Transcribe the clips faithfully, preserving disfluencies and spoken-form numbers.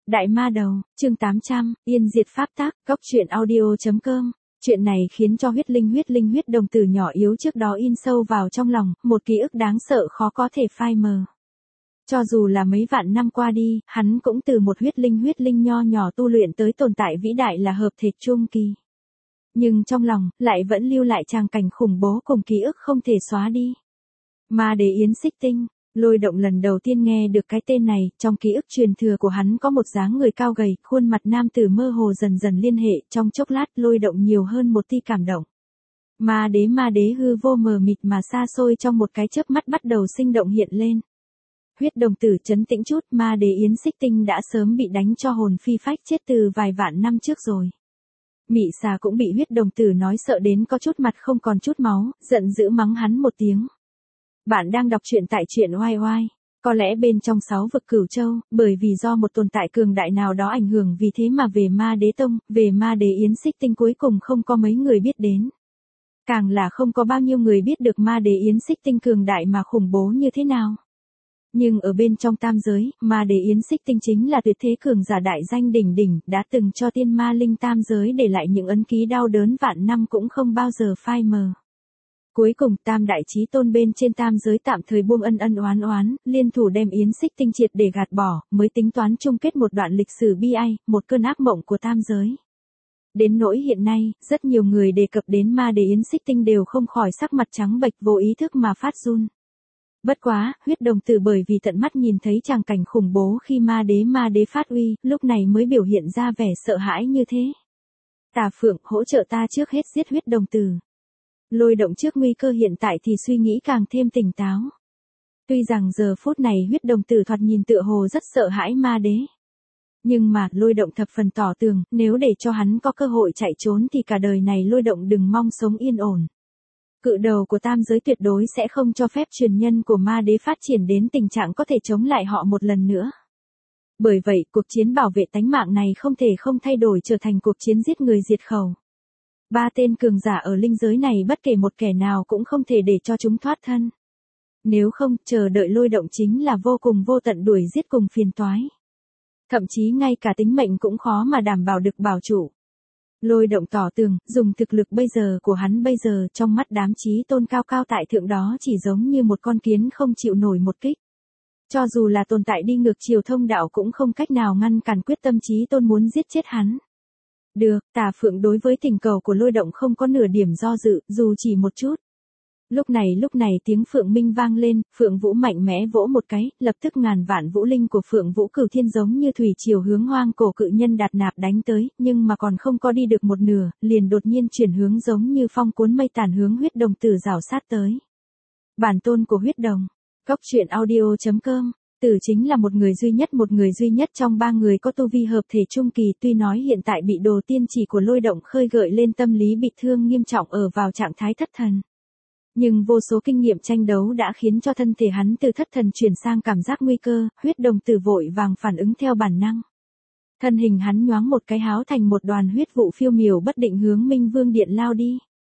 Đại ma đầu, chương tám trăm, Yên diệt pháp tắc, góc truyện audio.com. Chuyện này khiến cho huyết linh huyết linh huyết đồng tử nhỏ yếu trước đó in sâu vào trong lòng, một ký ức đáng sợ khó có thể phai mờ. Cho dù là mấy vạn năm qua đi, hắn cũng từ một huyết linh huyết linh nho nhỏ tu luyện tới tồn tại vĩ đại là hợp thể trung kỳ. Nhưng trong lòng, lại vẫn lưu lại tràng cảnh khủng bố cùng ký ức không thể xóa đi. Ma đế Yến Xích Tinh. Lôi Động lần đầu tiên nghe được cái tên này, trong ký ức truyền thừa của hắn có một dáng người cao gầy, khuôn mặt nam tử mơ hồ dần dần liên hệ, trong chốc lát Lôi Động nhiều hơn một tia cảm động. Ma đế ma đế hư vô mờ mịt mà xa xôi trong một cái chớp mắt bắt đầu sinh động hiện lên. Huyết đồng tử trấn tĩnh chút, ma đế Yến Xích Tinh đã sớm bị đánh cho hồn phi phách chết từ vài vạn năm trước rồi. Mị xà cũng bị huyết đồng tử nói sợ đến có chút mặt không còn chút máu, giận dữ mắng hắn một tiếng. Bạn đang đọc truyện tại truyện oai oai. Có lẽ bên trong sáu vực Cửu Châu, bởi vì do một tồn tại cường đại nào đó ảnh hưởng vì thế mà về ma đế tông, về ma đế Yến Xích Tinh cuối cùng không có mấy người biết đến. Càng là không có bao nhiêu người biết được ma đế Yến Xích Tinh cường đại mà khủng bố như thế nào. Nhưng ở bên trong tam giới, ma đế Yến Xích Tinh chính là tuyệt thế cường giả đại danh đỉnh đỉnh, đã từng cho tiên ma linh tam giới để lại những ấn ký đau đớn vạn năm cũng không bao giờ phai mờ. Cuối cùng tam đại chí tôn bên trên tam giới tạm thời buông ân ân oán oán, liên thủ đem Yến Xích Tinh triệt để gạt bỏ, mới tính toán chung kết một đoạn lịch sử bi ai, một cơn ác mộng của tam giới. Đến nỗi hiện nay, rất nhiều người đề cập đến ma đế Yến Xích Tinh đều không khỏi sắc mặt trắng bệch vô ý thức mà phát run. Bất quá, huyết đồng tử bởi vì tận mắt nhìn thấy tràng cảnh khủng bố khi ma đế ma đế phát uy, lúc này mới biểu hiện ra vẻ sợ hãi như thế. Tà Phượng, hỗ trợ ta trước hết giết huyết đồng tử. Lôi Động trước nguy cơ hiện tại thì suy nghĩ càng thêm tỉnh táo. Tuy rằng giờ phút này huyết đồng tử thoạt nhìn tựa hồ rất sợ hãi ma đế. Nhưng mà Lôi Động thập phần tỏ tường, nếu để cho hắn có cơ hội chạy trốn thì cả đời này Lôi Động đừng mong sống yên ổn. Cự đầu của tam giới tuyệt đối sẽ không cho phép truyền nhân của ma đế phát triển đến tình trạng có thể chống lại họ một lần nữa. Bởi vậy cuộc chiến bảo vệ tánh mạng này không thể không thay đổi trở thành cuộc chiến giết người diệt khẩu. Ba tên cường giả ở linh giới này bất kể một kẻ nào cũng không thể để cho chúng thoát thân. Nếu không, chờ đợi Lôi Động chính là vô cùng vô tận đuổi giết cùng phiền toái. Thậm chí ngay cả tính mệnh cũng khó mà đảm bảo được bảo trụ. Lôi Động tỏ tường, dùng thực lực bây giờ của hắn bây giờ trong mắt đám chí tôn cao cao tại thượng đó chỉ giống như một con kiến không chịu nổi một kích. Cho dù là tồn tại đi ngược chiều thông đạo cũng không cách nào ngăn cản quyết tâm chí tôn muốn giết chết hắn. Được, Tà Phượng đối với tình cầu của Lôi Động không có nửa điểm do dự, dù chỉ một chút. Lúc này lúc này tiếng Phượng Minh vang lên, Phượng Vũ mạnh mẽ vỗ một cái, lập tức ngàn vạn vũ linh của Phượng Vũ Cửu Thiên giống như thủy triều hướng hoang cổ cự nhân Đạt Nạp đánh tới, nhưng mà còn không có đi được một nửa, liền đột nhiên chuyển hướng giống như phong cuốn mây tàn hướng huyết đồng tử rảo sát tới. Bản tôn của huyết đồng, góc truyện audio.com. Tử chính là một người duy nhất một người duy nhất trong ba người có tu vi hợp thể trung kỳ, tuy nói hiện tại bị đồ tiên chỉ của Lôi Động khơi gợi lên tâm lý bị thương nghiêm trọng ở vào trạng thái thất thần. Nhưng vô số kinh nghiệm tranh đấu đã khiến cho thân thể hắn từ thất thần chuyển sang cảm giác nguy cơ, huyết đồng tử vội vàng phản ứng theo bản năng. Thân hình hắn nhoáng một cái háo thành một đoàn huyết vụ phiêu miểu bất định hướng Minh Vương Điện lao đi.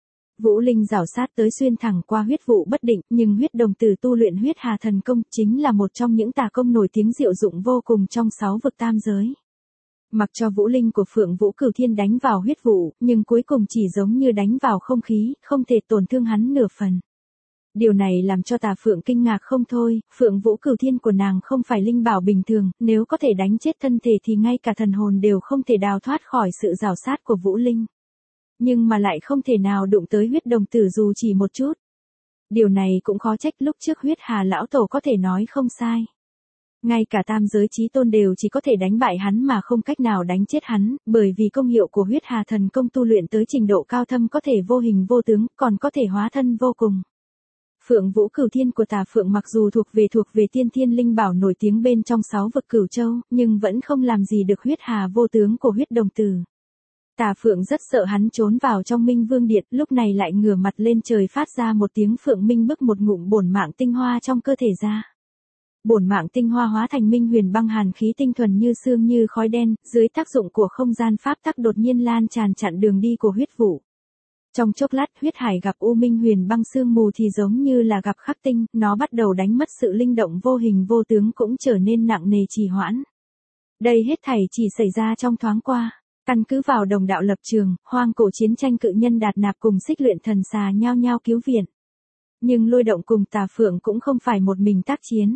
Vũ linh rảo sát tới xuyên thẳng qua huyết vụ bất định, nhưng huyết đồng tử tu luyện huyết hà thần công chính là một trong những tà công nổi tiếng diệu dụng vô cùng trong sáu vực tam giới. Mặc cho vũ linh của Phượng Vũ Cửu Thiên đánh vào huyết vụ, nhưng cuối cùng chỉ giống như đánh vào không khí, không thể tổn thương hắn nửa phần. Điều này làm cho Tà Phượng kinh ngạc không thôi, Phượng Vũ Cửu Thiên của nàng không phải linh bảo bình thường, nếu có thể đánh chết thân thể thì ngay cả thần hồn đều không thể đào thoát khỏi sự rào sát của vũ linh. Nhưng mà lại không thể nào đụng tới huyết đồng tử dù chỉ một chút. Điều này cũng khó trách lúc trước huyết hà lão tổ có thể nói không sai. Ngay cả tam giới chí tôn đều chỉ có thể đánh bại hắn mà không cách nào đánh chết hắn, bởi vì công hiệu của huyết hà thần công tu luyện tới trình độ cao thâm có thể vô hình vô tướng, còn có thể hóa thân vô cùng. Phượng Vũ Cửu Thiên của Tà Phượng mặc dù thuộc về thuộc về tiên thiên linh bảo nổi tiếng bên trong sáu vực Cửu Châu, nhưng vẫn không làm gì được huyết hà vô tướng của huyết đồng tử. Tà Phượng rất sợ hắn trốn vào trong Minh Vương Điện, lúc này lại ngửa mặt lên trời phát ra một tiếng Phượng Minh bức một ngụm bổn mạng tinh hoa trong cơ thể ra. Bổn mạng tinh hoa hóa thành minh huyền băng hàn khí tinh thuần như sương như khói đen, dưới tác dụng của không gian pháp tắc đột nhiên lan tràn chặn đường đi của huyết vụ. Trong chốc lát huyết hải gặp u minh huyền băng sương mù thì giống như là gặp khắc tinh, nó bắt đầu đánh mất sự linh động vô hình vô tướng cũng trở nên nặng nề trì hoãn. Đây hết thảy chỉ xảy ra trong thoáng qua. Căn cứ vào đồng đạo lập trường, hoang cổ chiến tranh cự nhân Đạt Nạp cùng Xích Luyện Thần Xà nhao nhao cứu viện. Nhưng Lôi Động cùng Tà Phượng cũng không phải một mình tác chiến.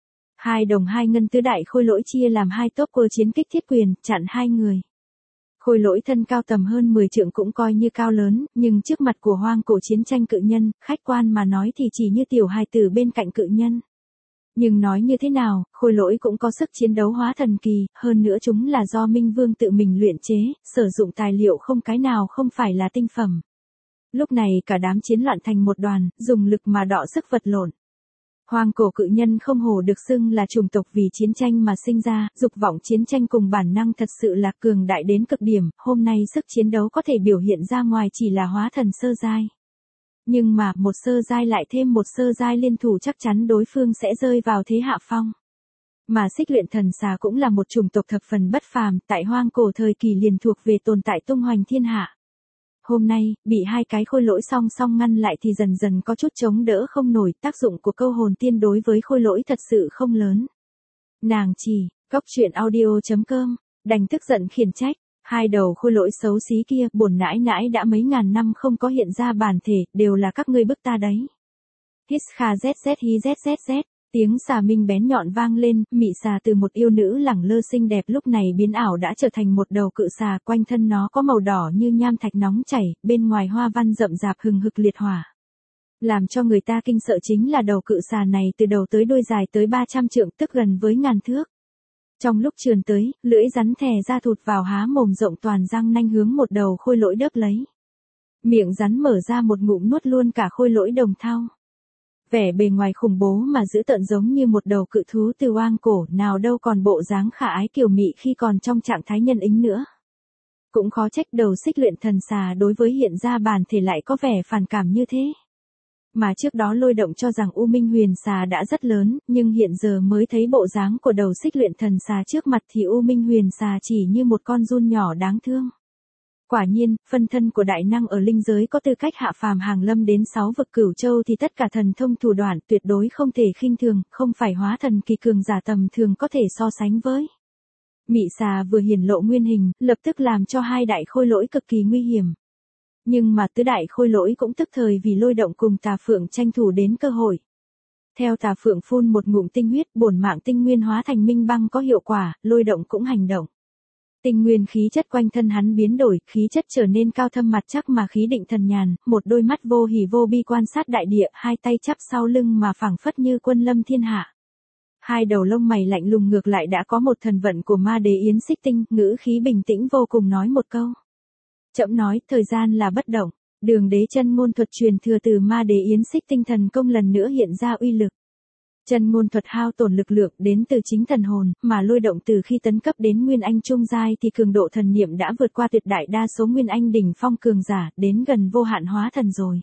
Hai đồng hai ngân tứ đại khôi lỗi chia làm hai tốp cơ chiến kích thiết quyền, chặn hai người. Khôi lỗi thân cao tầm hơn mười trượng cũng coi như cao lớn, nhưng trước mặt của hoang cổ chiến tranh cự nhân, khách quan mà nói thì chỉ như tiểu hài tử bên cạnh cự nhân. Nhưng nói như thế nào, khôi lỗi cũng có sức chiến đấu hóa thần kỳ, hơn nữa chúng là do Minh Vương tự mình luyện chế, sử dụng tài liệu không cái nào không phải là tinh phẩm. Lúc này cả đám chiến loạn thành một đoàn, dùng lực mà đọ sức vật lộn. Hoang cổ cự nhân không hổ được xưng là chủng tộc vì chiến tranh mà sinh ra, dục vọng chiến tranh cùng bản năng thật sự là cường đại đến cực điểm, hôm nay sức chiến đấu có thể biểu hiện ra ngoài chỉ là hóa thần sơ giai. Nhưng mà một sơ giai lại thêm một sơ giai liên thủ chắc chắn đối phương sẽ rơi vào thế hạ phong. Mà Xích Luyện Thần Xà cũng là một chủng tộc thập phần bất phàm, tại hoang cổ thời kỳ liền thuộc về tồn tại tung hoành thiên hạ. Hôm nay, bị hai cái khôi lỗi song song ngăn lại thì dần dần có chút chống đỡ không nổi, tác dụng của câu hồn tiên đối với khôi lỗi thật sự không lớn. Nàng chỉ, cóc truyện audio chấm com, đành tức giận khiển trách, hai đầu khôi lỗi xấu xí kia, bổn nãi nãi đã mấy ngàn năm không có hiện ra bản thể, đều là các ngươi bức ta đấy. Hít kha zz hi zzz, tiếng xà minh bén nhọn vang lên, mị xà từ một yêu nữ lẳng lơ xinh đẹp lúc này biến ảo đã trở thành một đầu cự xà, quanh thân nó có màu đỏ như nham thạch nóng chảy, bên ngoài hoa văn rậm rạp hừng hực liệt hỏa. Làm cho người ta kinh sợ chính là đầu cự xà này từ đầu tới đuôi dài tới ba trăm trượng, tức gần với ngàn thước. Trong lúc trườn tới, lưỡi rắn thè ra thụt vào há mồm rộng toàn răng nanh hướng một đầu khôi lỗi đớp lấy. Miệng rắn mở ra một ngụm nuốt luôn cả khôi lỗi đồng thau. Vẻ bề ngoài khủng bố mà dữ tợn giống như một đầu cự thú từ hoang cổ, nào đâu còn bộ dáng khả ái kiều mị khi còn trong trạng thái nhân ính nữa. Cũng khó trách đầu Xích Luyện Thần Xà đối với hiện ra bản thể lại có vẻ phản cảm như thế. Mà trước đó Lôi Động cho rằng U Minh Huyền Xà đã rất lớn, nhưng hiện giờ mới thấy bộ dáng của đầu Xích Luyện Thần Xà trước mặt thì U Minh Huyền Xà chỉ như một con giun nhỏ đáng thương. Quả nhiên, phân thân của đại năng ở linh giới có tư cách hạ phàm hàng lâm đến sáu vực cửu châu thì tất cả thần thông thủ đoạn tuyệt đối không thể khinh thường, không phải hóa thần kỳ cường giả tầm thường có thể so sánh với. Mị xà vừa hiển lộ nguyên hình, lập tức làm cho hai đại khôi lỗi cực kỳ nguy hiểm. Nhưng mà tứ đại khôi lỗi cũng tức thời vì Lôi Động cùng Tà Phượng tranh thủ đến cơ hội. Theo Tà Phượng phun một ngụm tinh huyết, bổn mạng tinh nguyên hóa thành minh băng có hiệu quả, Lôi Động cũng hành động. Tinh nguyên khí chất quanh thân hắn biến đổi, khí chất trở nên cao thâm mặt chắc mà khí định thần nhàn, một đôi mắt vô hỉ vô bi quan sát đại địa, hai tay chắp sau lưng mà phảng phất như quân lâm thiên hạ. Hai đầu lông mày lạnh lùng ngược lại đã có một thần vận của ma đế Yến Xích Tinh, ngữ khí bình tĩnh vô cùng nói một câu. Chậm nói, thời gian là bất động, Đường Đế chân ngôn thuật truyền thừa từ ma đế Yến Xích Tinh thần công lần nữa hiện ra uy lực. Chân ngôn thuật hao tổn lực lượng đến từ chính thần hồn, mà Lôi Động từ khi tấn cấp đến Nguyên Anh trung giai thì cường độ thần niệm đã vượt qua tuyệt đại đa số Nguyên Anh đỉnh phong cường giả, đến gần vô hạn hóa thần rồi.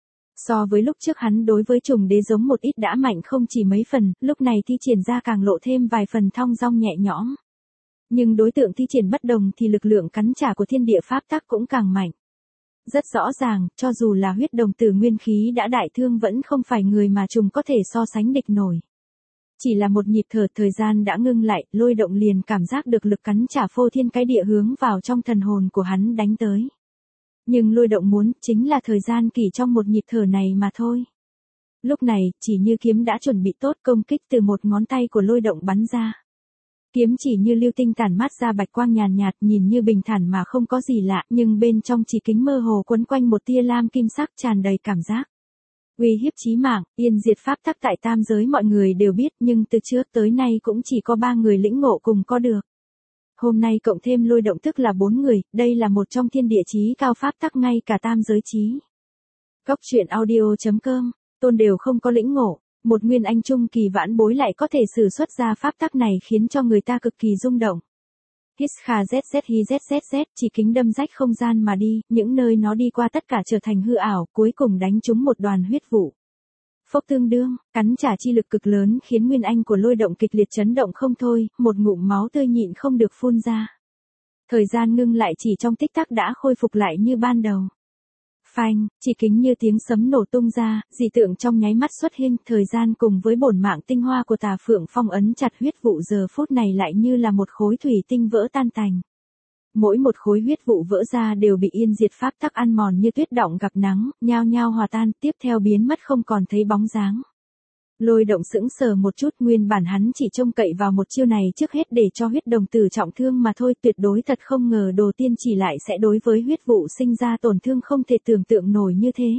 So với lúc trước hắn đối với trùng đế giống một ít đã mạnh không chỉ mấy phần, lúc này thi triển ra càng lộ thêm vài phần thong dong nhẹ nhõm. Nhưng đối tượng thi triển bất đồng thì lực lượng cắn trả của thiên địa pháp tắc cũng càng mạnh. Rất rõ ràng, cho dù là huyết đồng tử nguyên khí đã đại thương vẫn không phải người mà trùng có thể so sánh địch nổi. Chỉ là một nhịp thở thời gian đã ngưng lại, Lôi Động liền cảm giác được lực cắn trả phô thiên cái địa hướng vào trong thần hồn của hắn đánh tới. Nhưng Lôi Động muốn, chính là thời gian kỳ trong một nhịp thở này mà thôi. Lúc này, chỉ như kiếm đã chuẩn bị tốt công kích từ một ngón tay của Lôi Động bắn ra. Kiếm chỉ như lưu tinh tản mát ra bạch quang nhàn nhạt, nhìn như bình thản mà không có gì lạ, nhưng bên trong chỉ kính mơ hồ quấn quanh một tia lam kim sắc tràn đầy cảm giác. Uy hiếp chí mạng, yên diệt pháp tắc tại tam giới mọi người đều biết, nhưng từ trước tới nay cũng chỉ có ba người lĩnh ngộ cùng có được. Hôm nay cộng thêm Lôi Động tức là bốn người, đây là một trong thiên địa chí cao pháp tắc ngay cả tam giới chí. Cóc truyện audio chấm com, tôn đều không có lĩnh ngộ. Một Nguyên Anh trung kỳ vãn bối lại có thể sử xuất ra pháp tắc này khiến cho người ta cực kỳ rung động. Hít kha zz hi zzz, chỉ kính đâm rách không gian mà đi, những nơi nó đi qua tất cả trở thành hư ảo, cuối cùng đánh trúng một đoàn huyết vụ. Phốc tương đương, cắn trả chi lực cực lớn khiến Nguyên Anh của Lôi Động kịch liệt chấn động không thôi, một ngụm máu tươi nhịn không được phun ra. Thời gian ngưng lại chỉ trong tích tắc đã khôi phục lại như ban đầu. Phanh, chỉ kính như tiếng sấm nổ tung ra, dị tượng trong nháy mắt xuất hiện, thời gian cùng với bổn mạng tinh hoa của Tà Phượng Phong ấn chặt huyết vụ giờ phút này lại như là một khối thủy tinh vỡ tan tành. Mỗi một khối huyết vụ vỡ ra đều bị yên diệt pháp tắc ăn mòn như tuyết đọng gặp nắng, nhao nhao hòa tan, tiếp theo biến mất không còn thấy bóng dáng. Lôi Động sững sờ một chút, nguyên bản hắn chỉ trông cậy vào một chiêu này trước hết để cho huyết đồng tử trọng thương mà thôi, tuyệt đối thật không ngờ Đồ Tiên Chỉ lại sẽ đối với huyết vụ sinh ra tổn thương không thể tưởng tượng nổi như thế.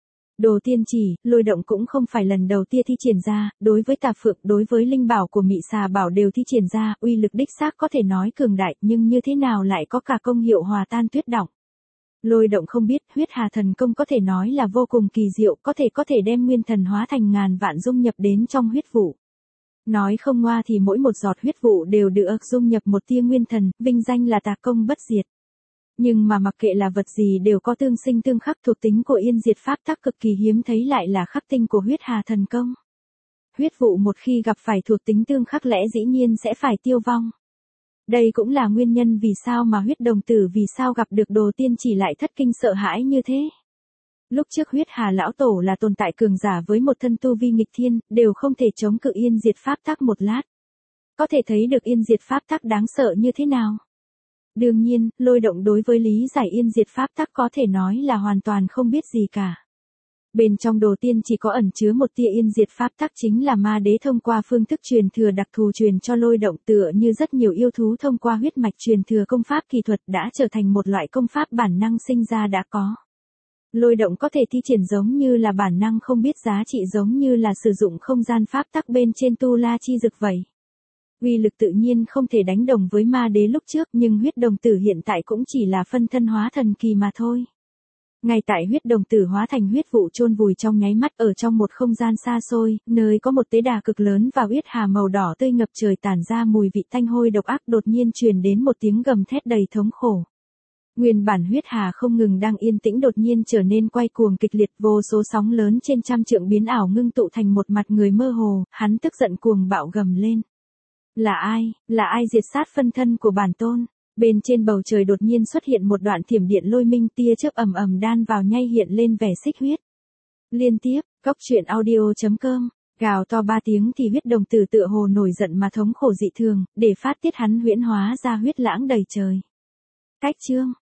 Đồ Tiên Chỉ, Lôi Động cũng không phải lần đầu tiên thi triển ra, đối với Tà Phượng, đối với linh bảo của Mị Xà Bảo đều thi triển ra, uy lực đích xác có thể nói cường đại, nhưng như thế nào lại có cả công hiệu hòa tan tuyết đọng. Lôi Động không biết, huyết hà thần công có thể nói là vô cùng kỳ diệu, có thể có thể đem nguyên thần hóa thành ngàn vạn dung nhập đến trong huyết vụ. Nói không ngoa thì mỗi một giọt huyết vụ đều được dung nhập một tia nguyên thần, vinh danh là tà công bất diệt. Nhưng mà mặc kệ là vật gì đều có tương sinh tương khắc, thuộc tính của yên diệt pháp tắc cực kỳ hiếm thấy lại là khắc tinh của huyết hà thần công. Huyết vụ một khi gặp phải thuộc tính tương khắc lẽ dĩ nhiên sẽ phải tiêu vong. Đây cũng là nguyên nhân vì sao mà huyết đồng tử vì sao gặp được Đồ Tiên Chỉ lại thất kinh sợ hãi như thế. Lúc trước huyết hà lão tổ là tồn tại cường giả với một thân tu vi nghịch thiên, đều không thể chống cự yên diệt pháp tắc một lát. Có thể thấy được yên diệt pháp tắc đáng sợ như thế nào. Đương nhiên, Lôi Động đối với lý giải yên diệt pháp tắc có thể nói là hoàn toàn không biết gì cả. Bên trong Đồ Tiên chỉ có ẩn chứa một tia yên diệt pháp tắc chính là ma đế thông qua phương thức truyền thừa đặc thù truyền cho Lôi Động, tựa như rất nhiều yêu thú thông qua huyết mạch truyền thừa công pháp kỳ thuật đã trở thành một loại công pháp bản năng sinh ra đã có. Lôi Động có thể thi triển giống như là bản năng không biết giá trị, giống như là sử dụng không gian pháp tắc bên trên tu la chi dực vậy. Uy lực tự nhiên không thể đánh đồng với ma đế lúc trước, nhưng huyết đồng tử hiện tại cũng chỉ là phân thân hóa thần kỳ mà thôi. Ngay tại huyết đồng tử hóa thành huyết vụ chôn vùi trong nháy mắt, ở trong một không gian xa xôi, nơi có một tế đà cực lớn và huyết hà màu đỏ tươi ngập trời tản ra mùi vị tanh hôi độc ác, đột nhiên truyền đến một tiếng gầm thét đầy thống khổ. Nguyên bản huyết hà không ngừng đang yên tĩnh đột nhiên trở nên quay cuồng kịch liệt, vô số sóng lớn trên trăm trượng biến ảo ngưng tụ thành một mặt người mơ hồ, hắn tức giận cuồng bạo gầm lên. Là ai, là ai diệt sát phân thân của bản tôn? Bên trên bầu trời đột nhiên xuất hiện một đoạn thiểm điện lôi minh, tia chớp ầm ầm đan vào nhay hiện lên vẻ xích huyết. Liên tiếp, cốc truyện audio chấm com, gào to ba tiếng thì huyết đồng tử tựa hồ nổi giận mà thống khổ dị thường, để phát tiết hắn huyễn hóa ra huyết lãng đầy trời. Cách chương